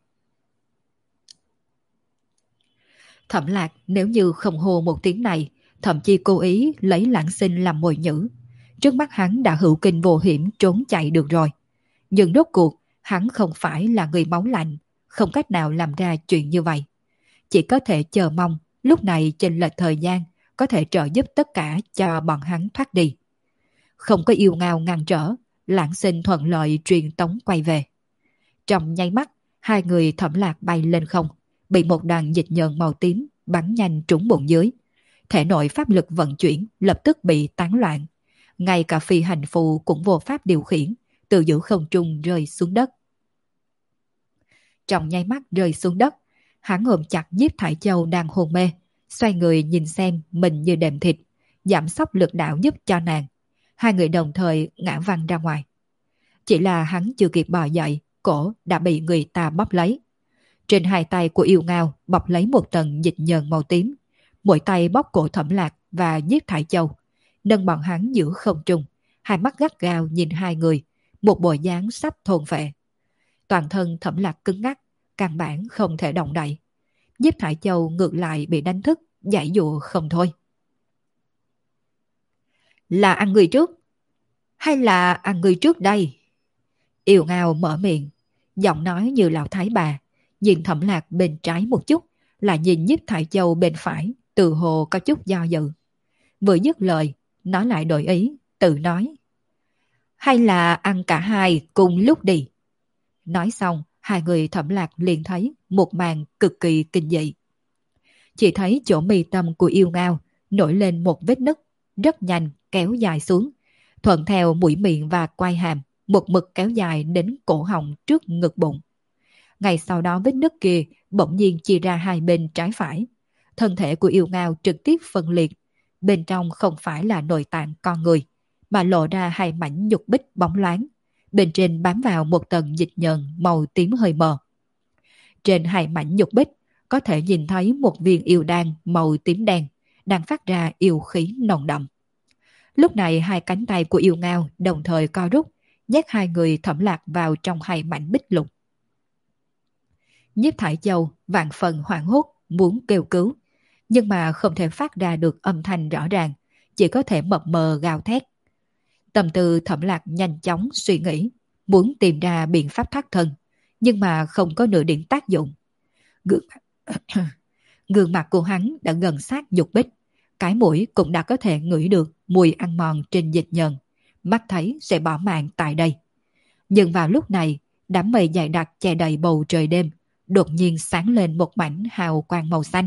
Thẩm Lạc nếu như không hô một tiếng này, thậm chí cố ý lấy Lãng Sinh làm mồi nhử. Trước mắt hắn đã hữu kinh vô hiểm trốn chạy được rồi. Nhưng rốt cuộc, hắn không phải là người máu lạnh, không cách nào làm ra chuyện như vậy. Chỉ có thể chờ mong lúc này chênh lệch thời gian có thể trợ giúp tất cả cho bọn hắn thoát đi. Không có yêu ngao ngăn trở, Lãng Sinh thuận lợi truyền tống quay về. Trong nháy mắt, hai người Thẩm Lạc bay lên không, bị một đoàn dịch nhờn màu tím bắn nhanh trúng bụng dưới. Thể nội pháp lực vận chuyển lập tức bị tán loạn. Ngay cả phi hành phù cũng vô pháp điều khiển, từ giữa không trung rơi xuống đất. Trong nháy mắt rơi xuống đất, hắn ôm chặt Nhiếp Thải Châu đang hôn mê, xoay người nhìn xem mình như đệm thịt, giảm sóc lực đạo giúp cho nàng. Hai người đồng thời ngã văng ra ngoài. Chỉ là hắn chưa kịp bò dậy, cổ đã bị người ta bóp lấy. Trên hai tay của yêu ngao bọc lấy một tầng dịch nhờn màu tím, mỗi tay bóp cổ Thẩm Lạc và Nhiếp Thải Châu, nâng bọn hắn giữa không trung, hai mắt gắt gao nhìn hai người, một bộ dáng sắp thôn phệ. Toàn thân Thẩm Lạc cứng ngắc, căn bản không thể động đậy. Nhiếp Thải Châu ngược lại bị đánh thức, giãy giụa không thôi. Là ăn người trước, hay là ăn người trước đây? Yêu ngao mở miệng, giọng nói như lão thái bà, nhìn Thẩm Lạc bên trái một chút, lại nhìn Nhiếp Thải Châu bên phải, từ hồ có chút do dự. Vừa dứt lời, nó lại đổi ý, tự nói. Hay là ăn cả hai cùng lúc đi. Nói xong, hai người Thẩm Lạc liền thấy một màn cực kỳ kinh dị. Chỉ thấy chỗ mi tâm của yêu ngao nổi lên một vết nứt, rất nhanh kéo dài xuống, thuận theo mũi miệng và quai hàm, một mực kéo dài đến cổ họng trước ngực bụng. Ngay sau đó vết nứt kia bỗng nhiên chia ra hai bên trái phải. Thân thể của yêu ngao trực tiếp phân liệt, bên trong không phải là nội tạng con người, mà lộ ra hai mảnh nhục bích bóng loáng, bên trên bám vào một tầng dịch nhờn màu tím hơi mờ. Trên hai mảnh nhục bích có thể nhìn thấy một viên yêu đan màu tím đen đang phát ra yêu khí nồng đậm. Lúc này hai cánh tay của yêu ngao đồng thời co rút, nhét hai người Thẩm Lạc vào trong hai mảnh bích lục. Nhiếp Thải Châu vạn phần hoảng hốt muốn kêu cứu, nhưng mà không thể phát ra được âm thanh rõ ràng, chỉ có thể mập mờ gào thét. Tâm tư Thẩm Lạc nhanh chóng suy nghĩ, muốn tìm ra biện pháp thoát thân, nhưng mà không có nửa điểm tác dụng. Gương mặt của hắn đã gần sát dục bích, cái mũi cũng đã có thể ngửi được mùi ăn mòn trên dịch nhờn, mắt thấy sẽ bỏ mạng tại đây. Nhưng vào lúc này, đám mây dày đặc che đầy bầu trời đêm, đột nhiên sáng lên một mảnh hào quang màu xanh.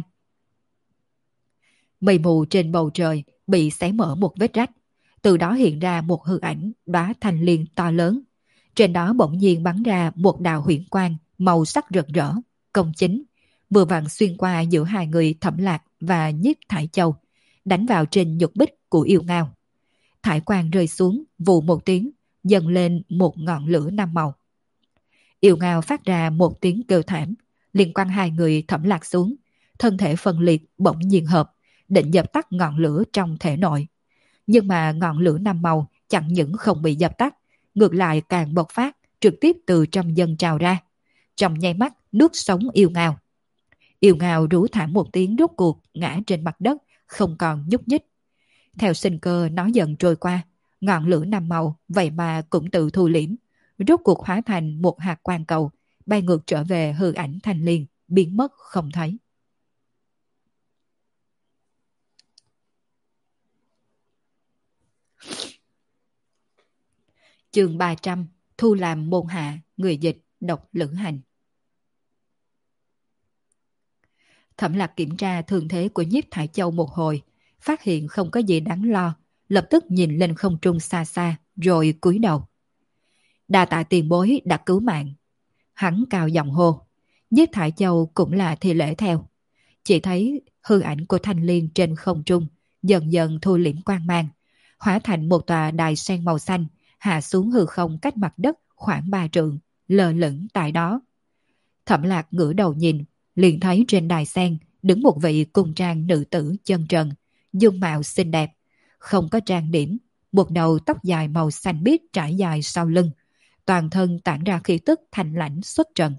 Mây mù trên bầu trời bị xé mở một vết rách, từ đó hiện ra một hư ảnh đóa thanh liên to lớn. Trên đó bỗng nhiên bắn ra một đạo huyễn quang màu sắc rực rỡ, công chính, vừa vặn xuyên qua giữa hai người Thẩm Lạc và Nhiếp Thải Châu, đánh vào trên nhục bích của yêu ngao. Thải quang rơi xuống, vù một tiếng, dâng lên một ngọn lửa năm màu. Yêu ngao phát ra một tiếng kêu thảm, liền quăng hai người Thẩm Lạc xuống, thân thể phân liệt bỗng nhiên hợp, định dập tắt ngọn lửa trong thể nội. Nhưng mà ngọn lửa năm màu chẳng những không bị dập tắt, ngược lại càng bộc phát, trực tiếp từ trong dân trào ra. Trong nháy mắt nuốt sống yêu ngao. Yêu ngao rú thảm một tiếng rốt cuộc ngã trên mặt đất, không còn nhúc nhích. Theo sinh cơ nó dần trôi qua, ngọn lửa năm màu vậy mà cũng tự thu liễm, rốt cuộc hóa thành một hạt quang cầu, bay ngược trở về hư ảnh Thanh Liên, biến mất không thấy. Chương 300, thu làm môn hạ, người dịch, độc lữ hành. Thẩm Lạc kiểm tra thương thế của Nhiếp Thải Châu một hồi, phát hiện không có gì đáng lo, lập tức nhìn lên không trung xa xa, rồi cúi đầu. Đa tạ tiền bối đã cứu mạng. Hắn cao giọng hô. Nhiếp Thải Châu cũng là thi lễ theo. Chỉ thấy hư ảnh của Thanh Liên trên không trung dần dần thu liễm quang mang, hóa thành một tòa đài sen màu xanh, hạ xuống hư không cách mặt đất khoảng 3 trượng, lơ lửng tại đó. Thẩm Lạc ngửa đầu nhìn, liền thấy trên đài sen đứng một vị cung trang nữ tử chân trần, dung mạo xinh đẹp, không có trang điểm, một đầu tóc dài màu xanh biếc trải dài sau lưng, toàn thân tản ra khí tức thanh lãnh xuất trần.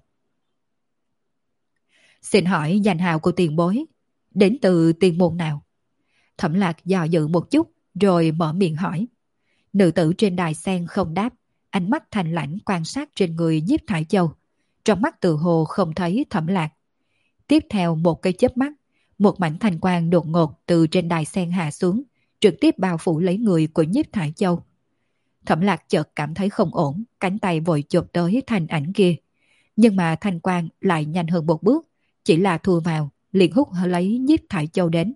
Xin hỏi danh hào của tiền bối, đến từ tiền môn nào? Thẩm Lạc dò dự một chút, rồi mở miệng hỏi. Nữ tử trên đài sen không đáp, ánh mắt thanh lãnh quan sát trên người Nhiếp Thải Châu, trong mắt tự hồ không thấy Thẩm Lạc. Tiếp theo một cái chớp mắt, một mảnh thanh quang đột ngột từ trên đài sen hạ xuống, trực tiếp bao phủ lấy người của Nhiếp Thải Châu. Thẩm Lạc chợt cảm thấy không ổn, cánh tay vội chộp tới thanh ảnh kia. Nhưng mà thanh quang lại nhanh hơn một bước, chỉ là thua vào, liền hút lấy Nhiếp Thải Châu đến.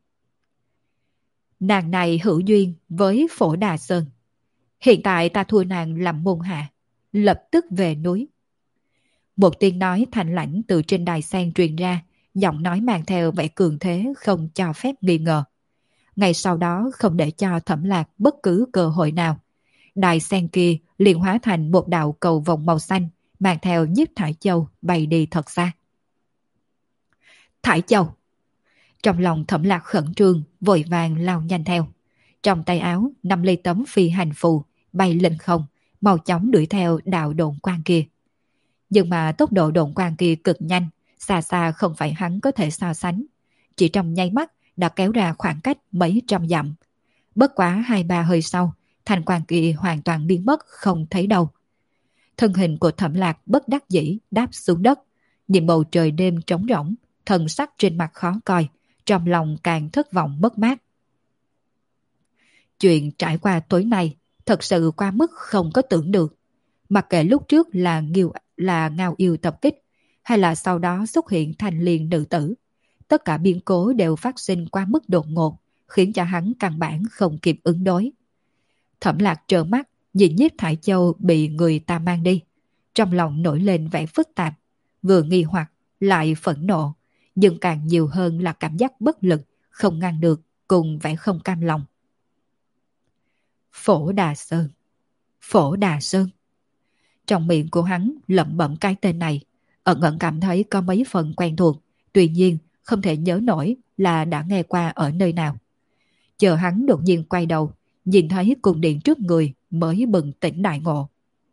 Nàng này hữu duyên với Phổ Đà Sơn. Hiện tại ta thua nàng làm môn hạ, lập tức về núi. Một tiếng nói thanh lãnh từ trên đài sen truyền ra, giọng nói mang theo vẻ cường thế không cho phép nghi ngờ. Ngay sau đó không để cho Thẩm Lạc bất cứ cơ hội nào, đài sen kia liền hóa thành một đạo cầu vòng màu xanh, mang theo Nhiếp Thải Châu bay đi thật xa. Thải Châu! Trong lòng Thẩm Lạc khẩn trương, vội vàng lao nhanh theo. Trong tay áo nắm lấy tấm phi hành phù, bay lên không, mau chóng đuổi theo đạo độn quang kia. Nhưng mà tốc độ độn quang kia cực nhanh, xa xa không phải hắn có thể so sánh. Chỉ trong nháy mắt đã kéo ra khoảng cách mấy trăm dặm. Bất quá 2-3 hơi sau, thanh quang kia hoàn toàn biến mất không thấy đâu. Thân hình của Thẩm Lạc bất đắc dĩ đáp xuống đất, nhìn bầu trời đêm trống rỗng, thần sắc trên mặt khó coi, trong lòng càng thất vọng mất mát. Chuyện trải qua tối nay thật sự qua mức không có tưởng được. Mặc kệ lúc trước là Ngao Yêu tập kích, hay là sau đó xuất hiện Thanh Liên nữ tử, tất cả biến cố đều phát sinh qua mức đột ngột, khiến cho hắn căn bản không kịp ứng đối. Thẩm Lạc trợn mắt nhìn Nhiếp Thải Châu bị người ta mang đi, trong lòng nổi lên vẻ phức tạp, vừa nghi hoặc lại phẫn nộ, nhưng càng nhiều hơn là cảm giác bất lực, không ngăn được, cùng vẻ không cam lòng. Phổ Đà Sơn, Phổ Đà Sơn. Trong miệng của hắn lẩm bẩm cái tên này, ẩn ẩn cảm thấy có mấy phần quen thuộc, tuy nhiên không thể nhớ nổi là đã nghe qua ở nơi nào. Chờ hắn đột nhiên quay đầu, nhìn thấy cung điện trước người mới bừng tỉnh đại ngộ.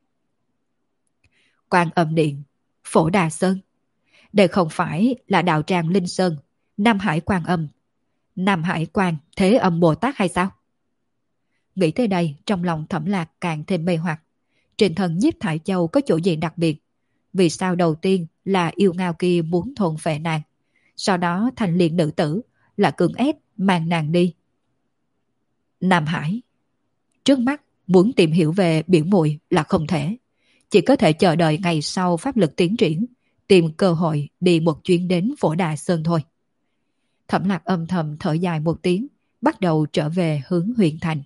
Quan Âm Điện, Phổ Đà Sơn. Đây không phải là đạo tràng Linh Sơn, Nam Hải Quan Âm, Nam Hải Quan Thế Âm Bồ Tát hay sao? Nghĩ tới đây, trong lòng Thẩm Lạc càng thêm mê hoặc. Trên thân Nhiếp Thải Châu có chỗ gì đặc biệt? Vì sao đầu tiên là yêu ngao kia muốn thôn phệ nàng, sau đó Thanh Liên nữ tử là cưỡng ép mang nàng đi? Nam Hải. Trước mắt muốn tìm hiểu về biển muội là không thể, chỉ có thể chờ đợi ngày sau pháp lực tiến triển, tìm cơ hội đi một chuyến đến Phổ Đà Sơn thôi. Thẩm Lạc âm thầm thở dài một tiếng, bắt đầu trở về hướng huyện thành.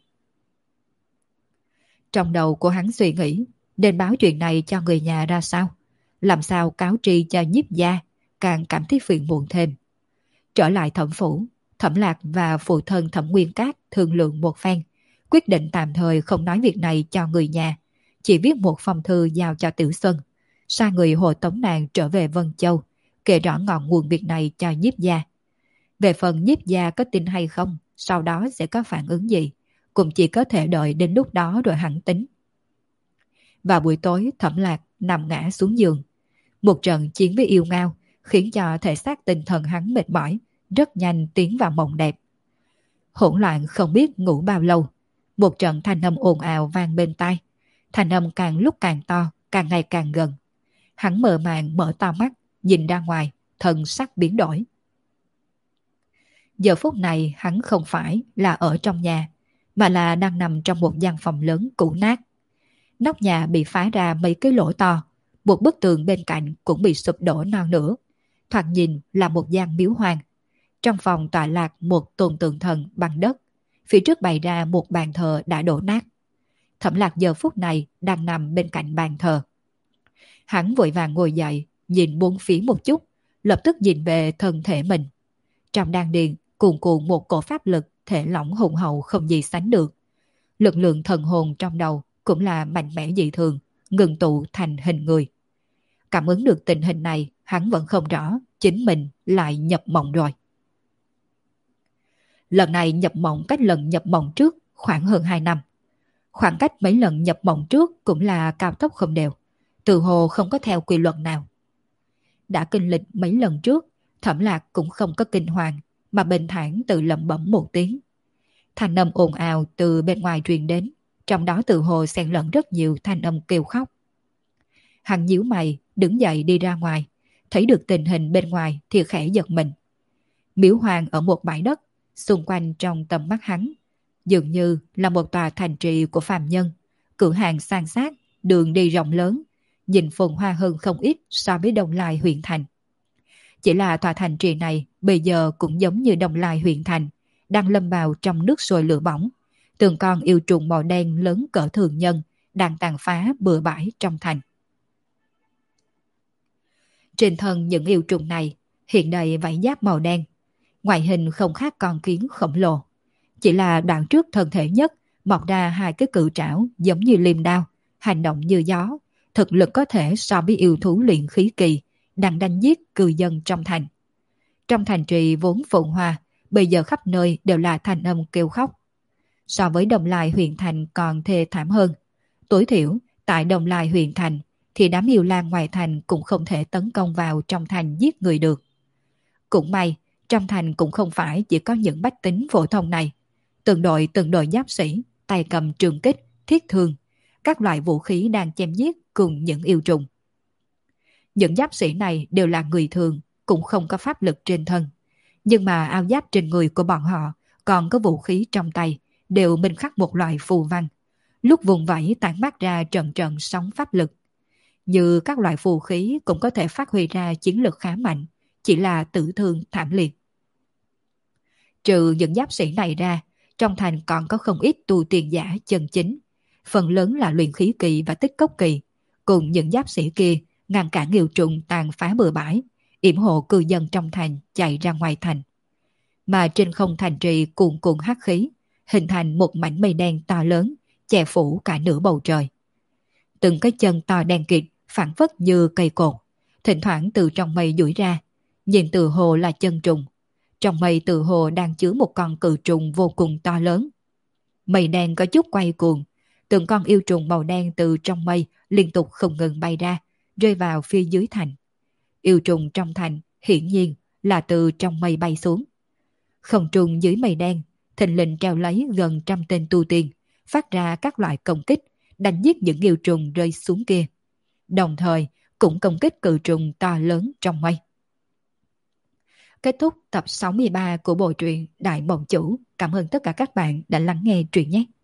Trong đầu của hắn suy nghĩ, nên báo chuyện này cho người nhà ra sao? Làm sao cáo tri cho Nhiếp gia, càng cảm thấy phiền muộn thêm. Trở lại Thẩm phủ, Thẩm Lạc và phụ thân Thẩm Nguyên Cát thương lượng một phen, quyết định tạm thời không nói việc này cho người nhà, chỉ viết một phong thư giao cho Tiểu Xuân, sai người hộ tống nàng trở về Vân Châu, kể rõ ngọn nguồn việc này cho Nhiếp gia. Về phần Nhiếp gia có tin hay không, sau đó sẽ có phản ứng gì, cũng chỉ có thể đợi đến lúc đó rồi hẳn tính. Vào buổi tối, Thẩm Lạc nằm ngã xuống giường. Một trận chiến với yêu ngao khiến cho thể xác tinh thần hắn mệt mỏi, rất nhanh tiến vào mộng đẹp. Hỗn loạn không biết ngủ bao lâu. Một trận thanh âm ồn ào vang bên tai. Thanh âm càng lúc càng to, càng ngày càng gần. Hắn mơ màng mở to mắt, nhìn ra ngoài, thần sắc biến đổi. Giờ phút này hắn không phải là ở trong nhà, mà là đang nằm trong một gian phòng lớn cũ nát. Nóc nhà bị phá ra mấy cái lỗ to, một bức tường bên cạnh cũng bị sụp đổ non nữa. Thoạt nhìn là một gian miếu hoang. Trong phòng tọa lạc một tôn tượng thần bằng đất, phía trước bày ra một bàn thờ đã đổ nát. Thẩm Lạc giờ phút này đang nằm bên cạnh bàn thờ. Hắn vội vàng ngồi dậy, nhìn bốn phía một chút, lập tức nhìn về thân thể mình. Trong đan điền cuồn cuộn một cổ pháp lực thể lỏng hùng hậu không gì sánh được. Lực lượng thần hồn trong đầu cũng là mạnh mẽ dị thường, ngừng tụ thành hình người. Cảm ứng được tình hình này, hắn vẫn không rõ chính mình lại nhập mộng rồi. Lần này nhập mộng cách lần nhập mộng trước khoảng hơn 2 năm. Khoảng cách mấy lần nhập mộng trước cũng là cao tốc không đều, từ hồ không có theo quy luật nào. Đã kinh lịch mấy lần trước, Thẩm Lạc cũng không có kinh hoàng, mà bình thản tự lẩm bẩm một tiếng. Thanh âm ồn ào từ bên ngoài truyền đến, trong đó từ hồ xen lẫn rất nhiều thanh âm kêu khóc. Hắn nhíu mày, đứng dậy đi ra ngoài, thấy được tình hình bên ngoài thì khẽ giật mình. Miếu hoang ở một bãi đất, xung quanh trong tầm mắt hắn, dường như là một tòa thành trì của phàm nhân, cửa hàng san sát, đường đi rộng lớn, nhìn phồn hoa hơn không ít so với Đông Lai huyện thành. Chỉ là tòa thành trì này bây giờ cũng giống như Đông Lai huyện thành, đang lâm vào trong nước sôi lửa bỏng. Từng con yêu trùng màu đen lớn cỡ thường nhân đang tàn phá bừa bãi trong thành. Trên thân những yêu trùng này hiện đầy vảy giáp màu đen, ngoại hình không khác con kiến khổng lồ. Chỉ là đoạn trước thân thể nhất mọc ra hai cái cự trảo giống như liềm đao, hành động như gió, thực lực có thể so với yêu thú luyện khí kỳ đang đánh giết cư dân trong thành. Trong thành trì vốn phồn hoa, bây giờ khắp nơi đều là thanh âm kêu khóc. So với Đông Lai huyện thành còn thê thảm hơn. Tối thiểu, tại Đông Lai huyện thành thì đám yêu lang ngoài thành cũng không thể tấn công vào trong thành giết người được. Cũng may, trong thành cũng không phải chỉ có những bách tính phổ thông này. Từng đội giáp sĩ, tay cầm trường kích, thiết thương, các loại vũ khí đang chém giết cùng những yêu trùng. Những giáp sĩ này đều là người thường, cũng không có pháp lực trên thân. Nhưng mà áo giáp trên người của bọn họ còn có vũ khí trong tay, đều minh khắc một loại phù văn. Lúc vùng vẫy tản mát ra trận trận sóng pháp lực. Như các loại phù khí cũng có thể phát huy ra chiến lực khá mạnh, chỉ là tử thương thảm liệt. Trừ những giáp sĩ này ra, trong thành còn có không ít tu tiên giả chân chính. Phần lớn là luyện khí kỳ và tích cốc kỳ, cùng những giáp sĩ kia ngăn cản yêu trùng tàn phá bừa bãi, yểm hộ cư dân trong thành chạy ra ngoài thành. Mà trên không thành trì cuồn cuộn hắc khí, hình thành một mảnh mây đen to lớn, che phủ cả nửa bầu trời. Từng cái chân to đen kịt phản phất như cây cột, thỉnh thoảng từ trong mây duỗi ra, nhìn từ hồ là chân trùng. Trong mây từ hồ đang chứa một con cự trùng vô cùng to lớn. Mây đen có chút quay cuồng, từng con yêu trùng màu đen từ trong mây liên tục không ngừng bay ra, rơi vào phía dưới thành. Yêu trùng trong thành hiển nhiên là từ trong mây bay xuống. Không trung dưới mây đen, thình lình treo lấy gần 100 tên tu tiên, phát ra các loại công kích, đánh giết những yêu trùng rơi xuống kia. Đồng thời cũng công kích cự trùng to lớn trong mây. Kết thúc tập 63 của bộ truyện Đại Mộng Chủ. Cảm ơn tất cả các bạn đã lắng nghe truyện nhé.